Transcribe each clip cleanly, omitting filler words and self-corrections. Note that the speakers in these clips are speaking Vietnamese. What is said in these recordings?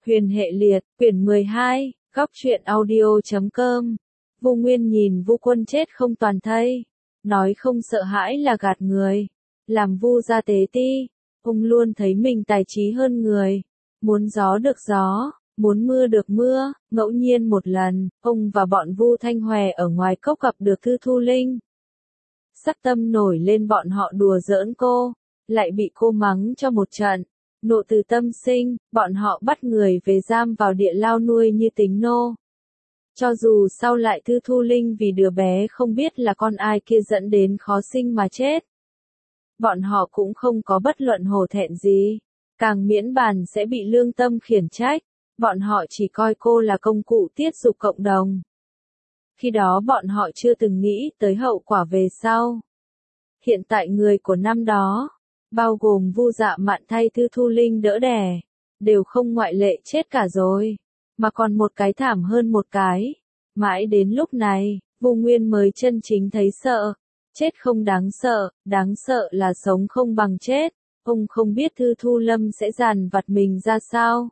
Huyền hệ liệt, quyển 12, góc truyện audio.com. Vu Nguyên nhìn Vu Quân chết không toàn thây, nói không sợ hãi là gạt người. Làm Vu gia tế ti, ông luôn thấy mình tài trí hơn người. Muốn gió được gió, muốn mưa được mưa. Ngẫu nhiên một lần, ông và bọn Vu Thanh Hòe ở ngoài cốc gặp được Thư Thu Linh. Sắc tâm nổi lên, bọn họ đùa giỡn cô, lại bị cô mắng cho một trận. Nộ từ tâm sinh, bọn họ bắt người về giam vào địa lao nuôi như tính nô. Cho dù sau lại Thư Thu Linh vì đứa bé không biết là con ai kia dẫn đến khó sinh mà chết, bọn họ cũng không có bất luận hổ thẹn gì, càng miễn bàn sẽ bị lương tâm khiển trách. Bọn họ chỉ coi cô là công cụ tiết dục cộng đồng. Khi đó bọn họ chưa từng nghĩ tới hậu quả về sau. Hiện tại người của năm đó, bao gồm Vu Dạ Mạn thay Thư Thu Linh đỡ đẻ, đều không ngoại lệ chết cả rồi, mà còn một cái thảm hơn một cái. Mãi đến lúc này, Vu Nguyên mới chân chính thấy sợ. Chết không đáng sợ là sống không bằng chết. Ông không biết Thư Thu Lâm sẽ dằn vặt mình ra sao.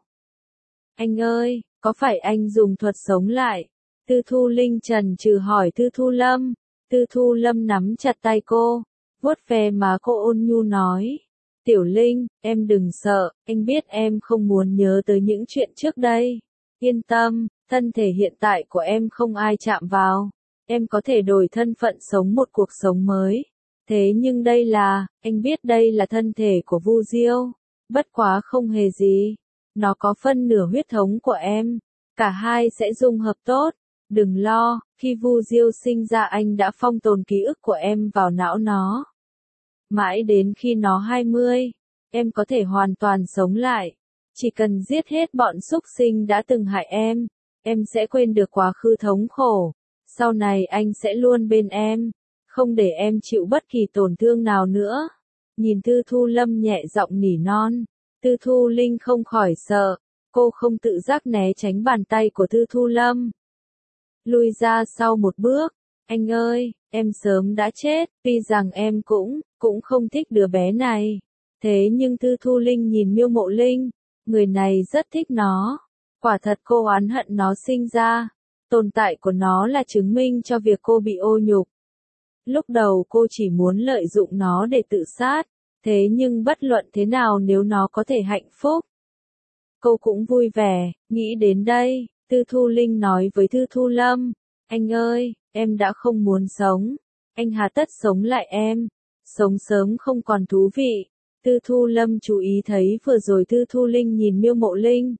Anh ơi, có phải anh dùng thuật sống lại? Thư Thu Linh chần chừ hỏi Thư Thu Lâm. Thư Thu Lâm nắm chặt tay cô, vuốt ve má cô ôn nhu nói. Tiểu Linh, em đừng sợ, anh biết em không muốn nhớ tới những chuyện trước đây. Yên tâm, thân thể hiện tại của em không ai chạm vào. Em có thể đổi thân phận sống một cuộc sống mới. Thế nhưng đây là, anh biết đây là thân thể của Vu Diêu. Bất quá không hề gì. Nó có phân nửa huyết thống của em. Cả hai sẽ dung hợp tốt. Đừng lo, khi Vu Diêu sinh ra anh đã phong tồn ký ức của em vào não nó. Mãi đến khi nó 20, em có thể hoàn toàn sống lại. Chỉ cần giết hết bọn súc sinh đã từng hại em sẽ quên được quá khứ thống khổ. Sau này anh sẽ luôn bên em, không để em chịu bất kỳ tổn thương nào nữa. Nhìn Thư Thu Lâm nhẹ giọng nỉ non, Thư Thu Linh không khỏi sợ, cô không tự giác né tránh bàn tay của Thư Thu Lâm. Lui ra sau một bước, anh ơi, em sớm đã chết, tuy rằng em cũng không thích đứa bé này. Thế nhưng Thư Thu Linh nhìn Miêu Mộ Linh, người này rất thích nó. Quả thật cô oán hận nó sinh ra. Tồn tại của nó là chứng minh cho việc cô bị ô nhục. Lúc đầu cô chỉ muốn lợi dụng nó để tự sát, thế nhưng bất luận thế nào nếu nó có thể hạnh phúc, cô cũng vui vẻ. Nghĩ đến đây, Thư Thu Linh nói với Thư Thu Lâm, anh ơi, em đã không muốn sống, anh hà tất sống lại em, sống sớm không còn thú vị. Thư Thu Lâm chú ý thấy vừa rồi Thư Thu Linh nhìn Miêu Mộ Linh.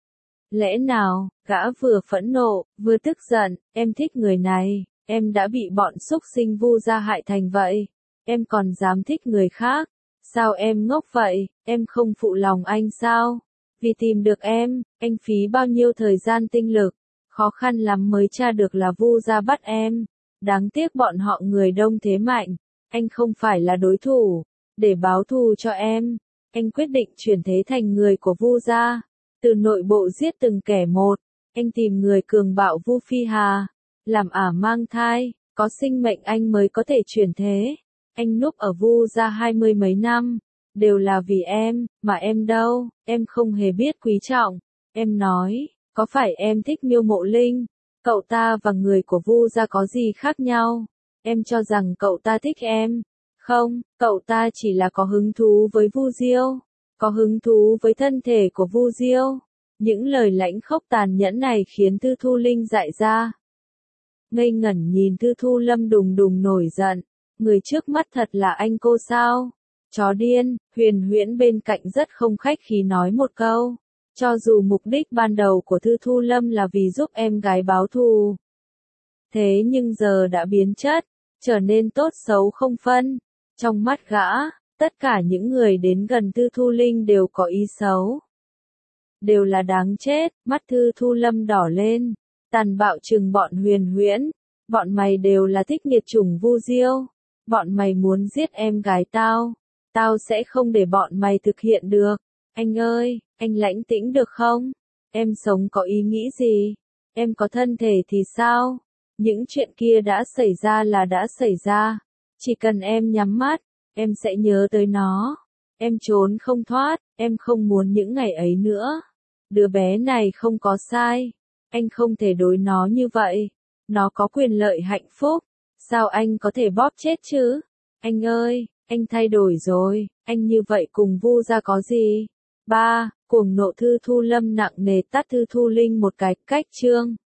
Lẽ nào, gã vừa phẫn nộ, vừa tức giận, em thích người này, em đã bị bọn súc sinh Vu gia hại thành vậy, em còn dám thích người khác, sao em ngốc vậy, em không phụ lòng anh sao? Vì tìm được em, anh phí bao nhiêu thời gian tinh lực, khó khăn lắm mới tra được là Vu gia bắt em, đáng tiếc bọn họ người đông thế mạnh, anh không phải là đối thủ, để báo thù cho em, anh quyết định chuyển thế thành người của Vu gia. Từ nội bộ giết từng kẻ một, anh tìm người cường bạo Vu Phi Hà, làm ả mang thai, có sinh mệnh anh mới có thể chuyển thế. Anh núp ở Vu gia 20 mấy năm, đều là vì em, mà em đâu, em không hề biết quý trọng. Em nói, có phải em thích Miêu Mộ Linh? Cậu ta và người của Vu gia có gì khác nhau? Em cho rằng cậu ta thích em. Không, cậu ta chỉ là có hứng thú với Vu Diêu. Có hứng thú với thân thể của Vu Diêu. Những lời lãnh khốc tàn nhẫn này khiến Thư Thu Linh dại ra. Ngây ngẩn nhìn Thư Thu Lâm đùng đùng nổi giận. Người trước mắt thật là anh cô sao? Chó điên. Huyền Huyễn bên cạnh rất không khách khí nói một câu. Cho dù mục đích ban đầu của Thư Thu Lâm là vì giúp em gái báo thù, thế nhưng giờ đã biến chất, trở nên tốt xấu không phân. Trong mắt gã, tất cả những người đến gần Thư Thu Linh đều có ý xấu. Đều là đáng chết. Mắt Thư Thu Lâm đỏ lên, tàn bạo trừng bọn Huyền Huyễn. Bọn mày đều là thích nghiệt chủng Vu Diêu. Bọn mày muốn giết em gái tao. Tao sẽ không để bọn mày thực hiện được. Anh ơi, anh lãnh tĩnh được không? Em sống có ý nghĩ gì? Em có thân thể thì sao? Những chuyện kia đã xảy ra là đã xảy ra. Chỉ cần em nhắm mắt, em sẽ nhớ tới nó. Em trốn không thoát, em không muốn những ngày ấy nữa. Đứa bé này không có sai. Anh không thể đối nó như vậy. Nó có quyền lợi hạnh phúc. Sao anh có thể bóp chết chứ? Anh ơi, anh thay đổi rồi. Anh như vậy cùng Vu gia có gì? 3. Cuồng nộ Thư Thu Lâm nặng nề tát Thư Thu Linh một cái. Cách chương